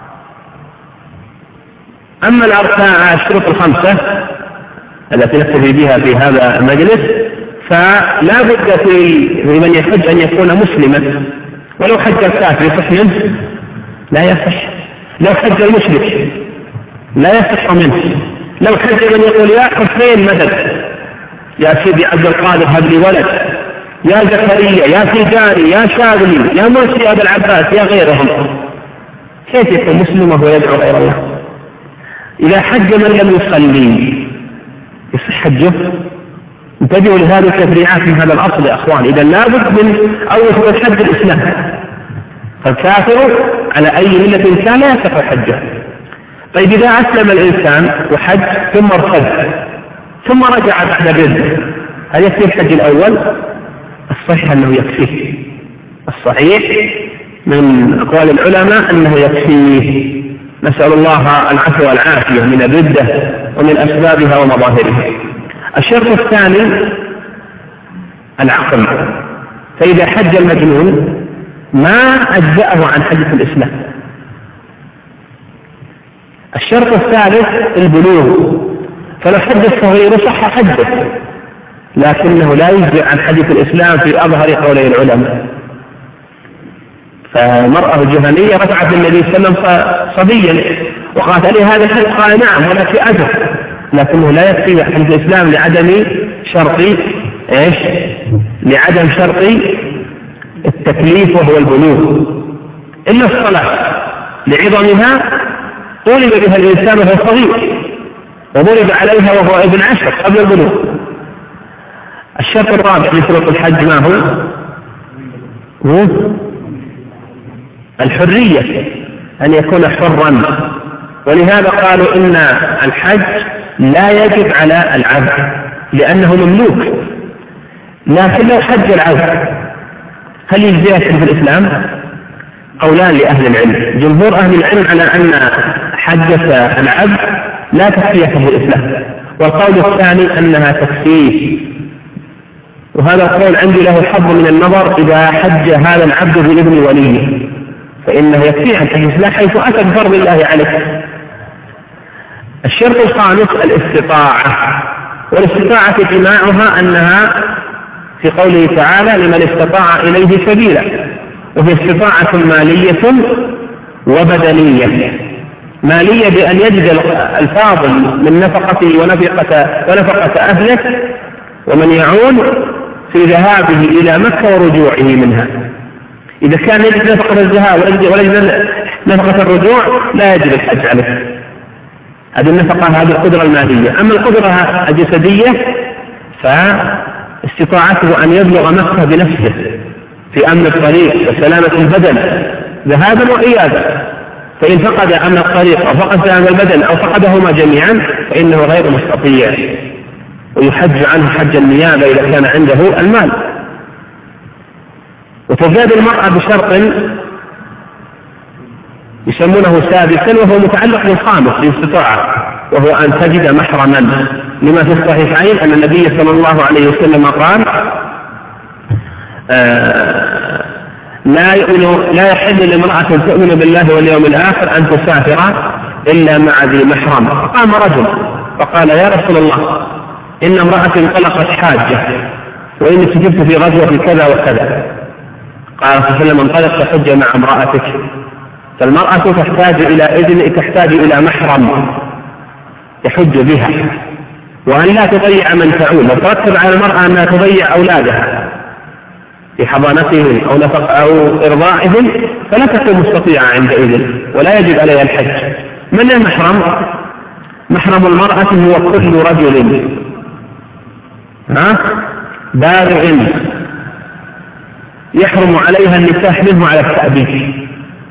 أما الأركان الشروط 5 التي نكتفي بها في هذا المجلس فلا بد في من يحج أن يكون مسلما، ولو حج الكافر يصح منه؟ لا يصح. لو حج المشرك لا يصح منه. لو حج من يقول يا حسين مدد، يا سيدي عبد القادر هب لي ولد، يا زكريا يا تجاري يا شاذلي يا مرسي يا ابا العباس يا غيرهم، كيف يكون مسلم وهو يدعو غير الله؟ إذا حج من لم يصلي يصح حجه؟ انتبهوا لهذه التفريعات من هذا الأصل يا أخوان. إذا لابد من أول حج الإسلام، فالكافر على أي ملة كان لا يصح حجه. طيب إذا أسلم الإنسان وحج ثم ارتد ثم رجع بعد الرد، هل يكفي الحج الأول؟ الصحيح أنه يكفيه. الصحيح من أقوال العلماء أنه يكفيه. نسأل الله العفو والعافية من الردة ومن أسبابها ومظاهرها. الشرط الثاني العقل، فإذا حج المجنون ما أجزأه عن حجة الإسلام. الشرط الثالث البلوغ، فلو حج الصغير صح حجه لكنه لا يجزئ عن حجة الإسلام في أظهر قولي العلماء. فالمرأة الجهنية رفعت النبي صلى الله عليه وسلم صبيا وقالت عليه هذا الحج، قال نعم ولك أجر، لكنه لا يكفي حجة الإسلام لعدم شرط إيش؟ لعدم شرط التكليف وهو البلوغ. إلا الصلاة لعظمها طولب بها الإنسان وهو صغير، وضرب عليها وهو ابن 10 قبل البلوغ. الشرط الرابع لشروط الحج ما هو؟ الحرية، أن يكون حرا. ولهذا قالوا إن الحج لا يجب على العبد لأنه مملوك، لكن لو حج العبد هل يجزيه في الإسلام؟ قولان لأهل العلم. جمهور أهل العلم على أن حجة العبد لا تكفيه في الإسلام، والقول الثاني أنها تكفيه. وهذا القول عندي له حظ من النظر إذا حج هذا العبد بإذن وليه فإنه يكفيه عن حج الإسلام حيث أتى بفرض الله عليه. الشرط الخامس الاستطاعة، والاستطاعة جماعها أنها في قوله تعالى لمن استطاع إليه سبيلا، وهي استطاعة مالية وبدنية. مالية بأن يجد الفاضل من نفقته ونفقة أهله ومن يعون في ذهابه إلى مكة ورجوعه منها. إذا كان يجد نفقة الذهاب ولا يجد نفقة الرجوع لا يجب الحج عليه. هذه النفقة، هذه القدرة المالية. أما القدرة الجسدية استطاعته أن يبلغ مكة بنفسه في أمن الطريق وسلامة البدن ذهابا وإيابا، فإن فقد أمن الطريق أو فقد سلامة البدن أو فقدهما جميعا فإنه غير مستطيع، ويحج عنه حج النيابة إذا كان عنده المال. وتزاد المرأة بشرط يسمونه سادسا وهو متعلق بالخامس بالاستطاعة، وهو أن تجد محرما، لما في الصحيحين أن النبي صلى الله عليه وسلم قال لا يحل لامرأة تؤمن بالله واليوم الآخر أن تسافر إلا مع ذي محرم. قام رجل فقال يا رسول الله إن امرأة انطلقت حاجة وإني سجبت في غزوة كذا وكذا. قال صلى الله عليه وسلم انطلق تحج مع امرأتك، فالمرأة تحتاج إلى إذن، تحتاج إلى محرم يحج بها، وأن لا تضيع من تعول، وترتب على المرأة أنها تضيع أولادها في حضانتهم أو إرضاعهم فلا تكون مستطيعة عندئذ ولا يجب عليها الحج. من المحرم؟ محرم المرأة هو كل رجل بالغ يحرم عليها النكاح منه على التأبيد،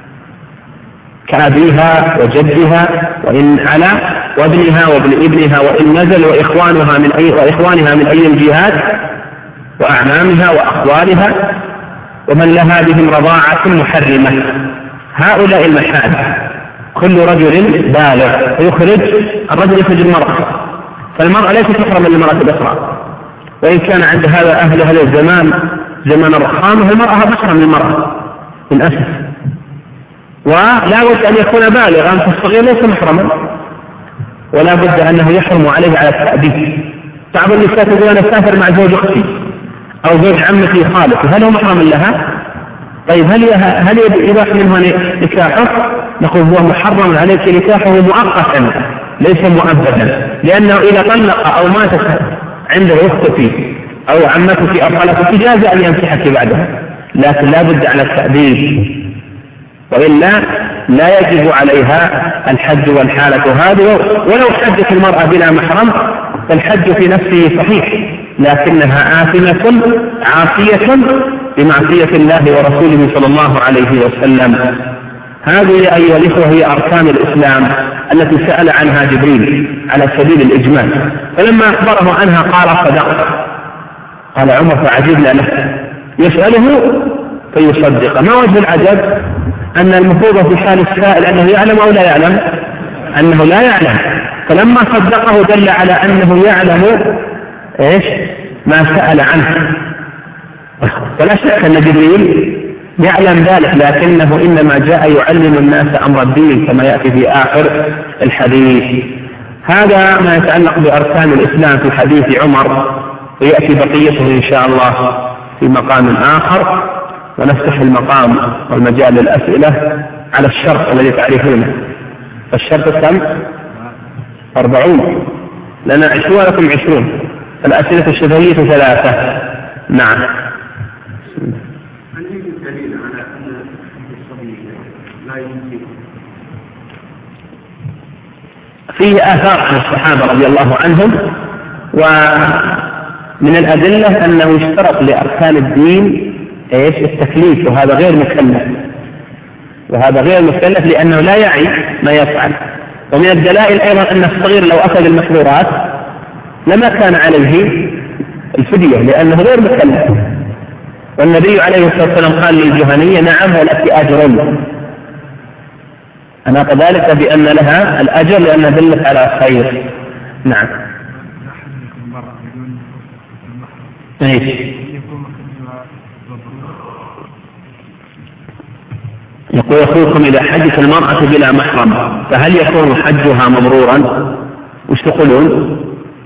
كأبيها وجدها وإن على وابنها وابن ابنها وإن نزل وإخوانها من أي الجهات وأعمامها وأخوالها ومن لها بهم رضاعة محرمة. هؤلاء المحال كل رجل بالغ يخرج الرجل يخرج المرأة، فالمرأة ليست تحرم للمرأة الأخرى، وإن كان عند هذا الزمان زمان الرخامة المرأة محرم للمرأة للأسف، ولا بد أن يكون بالغا، فالصغير ليس محرما ولا بد أنه يحرم عليه على التأبيد. بعض النساء تقول أنا أسافر مع زوج أختي أو زوج عمتي خالتي، هل هو محرم لها؟ طيب هل يباح منه نكاحه؟ نقول هو محرم عليك نكاحه مؤقتا ليس مؤبدا، لأنه إذا طلق أو ماتت عنده أختي أو عمتك أو خالتك جاز أن ينكحك بعدها، لكن لا بد على التأبيد، وإلا لا يجب عليها الحج والحالة هذه. ولو حجت المرأة بلا محرم فالحج في نفسه صحيح، لكنها آثمة عاصية بمعصية الله ورسوله صلى الله عليه وسلم. هذه أيها الإخوة هي أركان الإسلام التي سأل عنها جبريل على سبيل الإجمال، فلما أخبره عنها قال صدقت. قال عمر فعجبنا له، يسأله فيصدق. ما وجه العجب؟ أن المفروض في حال السائل أنه يعلم أو لا يعلم؟ أنه لا يعلم، فلما صدقه دل على أنه يعلم ما سأل عنه. فلا شك أن جبريل يعلم ذلك، لكنه إنما جاء يعلم الناس أمر الدين كما يأتي في آخر الحديث. هذا ما يتعلق بأركان الإسلام في حديث عمر، ويأتي بقيته إن شاء الله في مقام آخر، ونفتح المقام والمجال للأسئلة على الشرط الذي تعرفونه. فالشرط كم؟ 40 لنا 20 ولكم 20. الأسئلة الشفهية 3. نعم. هل يوجد دليل على أن الصبي لا يمكن؟ فيه آثار عن الصحابة رضي الله عنهم، ومن الأدلة أنه يشترط لأركان الدين التكليف، وهذا غير مكلف لأنه لا يعي ما يفعل. ومن الدلائل أيضا أن الصغير لو أخذ المحظورات لما كان عليه الفدية لأنه غير مكلف. والنبي عليه الصلاة والسلام قال للجهنية نعم ولك أجر، أنا كذلك بأن لها الأجر لأنها دلت على خير. نعم. يقول أخوكم إذا حجت المرأة بلا محرم فهل يكون حجها مبرورا؟ وش تقولون؟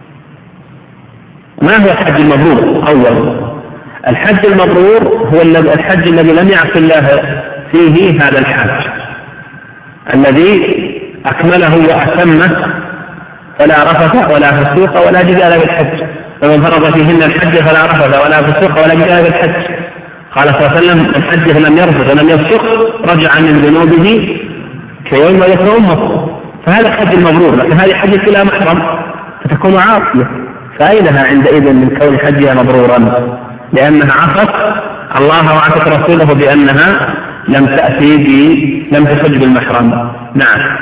ما هو الحج المبرور؟ أولا الحج المبرور هو الحج الذي لم يعص الله فيه هذا الحاج، الذي أكمله وأتمه فلا رفث ولا فسوق ولا جدال بالحج، فمن فرض فيهن الحج فلا رفث ولا فسوق ولا جدال بالحج. قال صلى الله عليه وسلم من حج فلم يرفث ولم يفسق رجع من ذنوبه كيوم ولدته أمه. فهذا الحج المبرور، لكن هذه حج بلا محرم فتكون عاصية، فأينها عندئذ من كون حجها مبرورا؟ لأنها عصت الله وعصت رسوله بأنها لم تحج بالمحرم. نعم.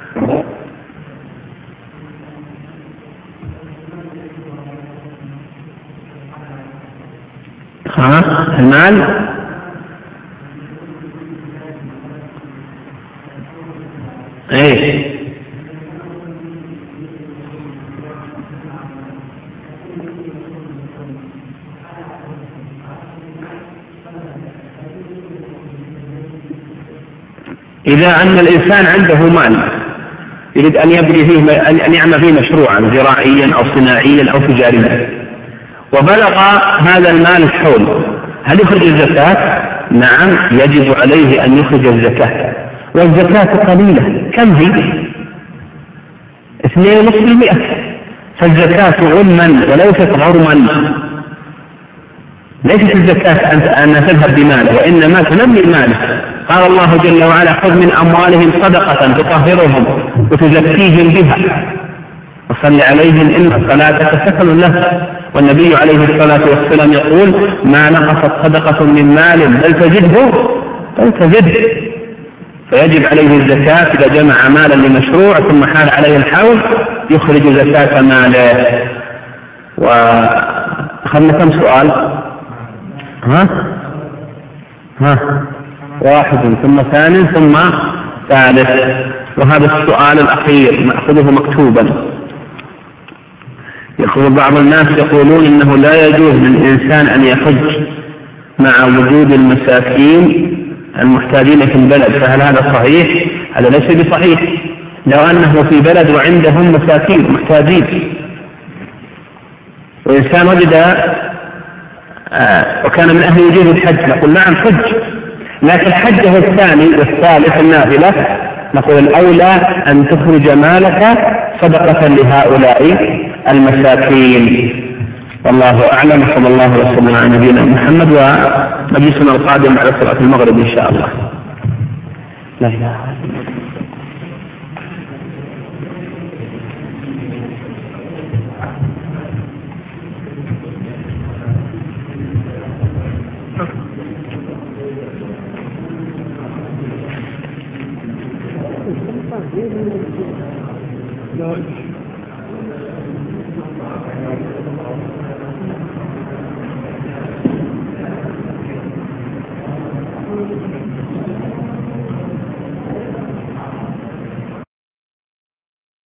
المال ايش؟ إذا أن الإنسان عنده مال يريد أن يبني فيه أن يعمل فيه مشروعا زراعيا أو صناعيا أو تجاريا وبلغ هذا المال الحول، هل يخرج الزكاة؟ نعم، يجب عليه أن يخرج الزكاة، والزكاة قليلة. كم هي؟ 2.5%. فالزكاة غنما وليست غرما. ليست الزكاة أن تذهب بماله، وإنما تنمي ماله. قال الله جل وعلا: خذ من أموالهم صدقة تطهرهم وتزكيهم بها وصل عليهم إن الصلاة سكن له. والنبي عليه الصلاة والسلام يقول: ما نقصت صدقة من مال بل تزده. فيجب عليه الزكاة إذا جمع مالا لمشروع ثم حال عليه الحول يخرج زكاة ماله. وأخذنا كم سؤال؟ واحد ثم ثاني ثم ثالث، وهذا السؤال الأخير نأخذه مكتوبا. يقول بعض الناس يقولون إنه لا يجوز للإنسان أن يحج مع وجود المساكين المحتاجين في البلد، فهل هذا صحيح؟ هذا ليس بصحيح. لو أنه في بلد وعندهم مساكين محتاجين وإنسان وجد وكان من أهل وجود الحج نقول نعم حج، لكن حجه الثاني والثالث النافلة نقول الأولى أن تخرج مالك صدقة لهؤلاء المساكين. والله أعلم. صلى الله وسلم على نبينا محمد، ومجلسنا القادم على صلاة المغرب إن شاء الله. لا إله إلا الله.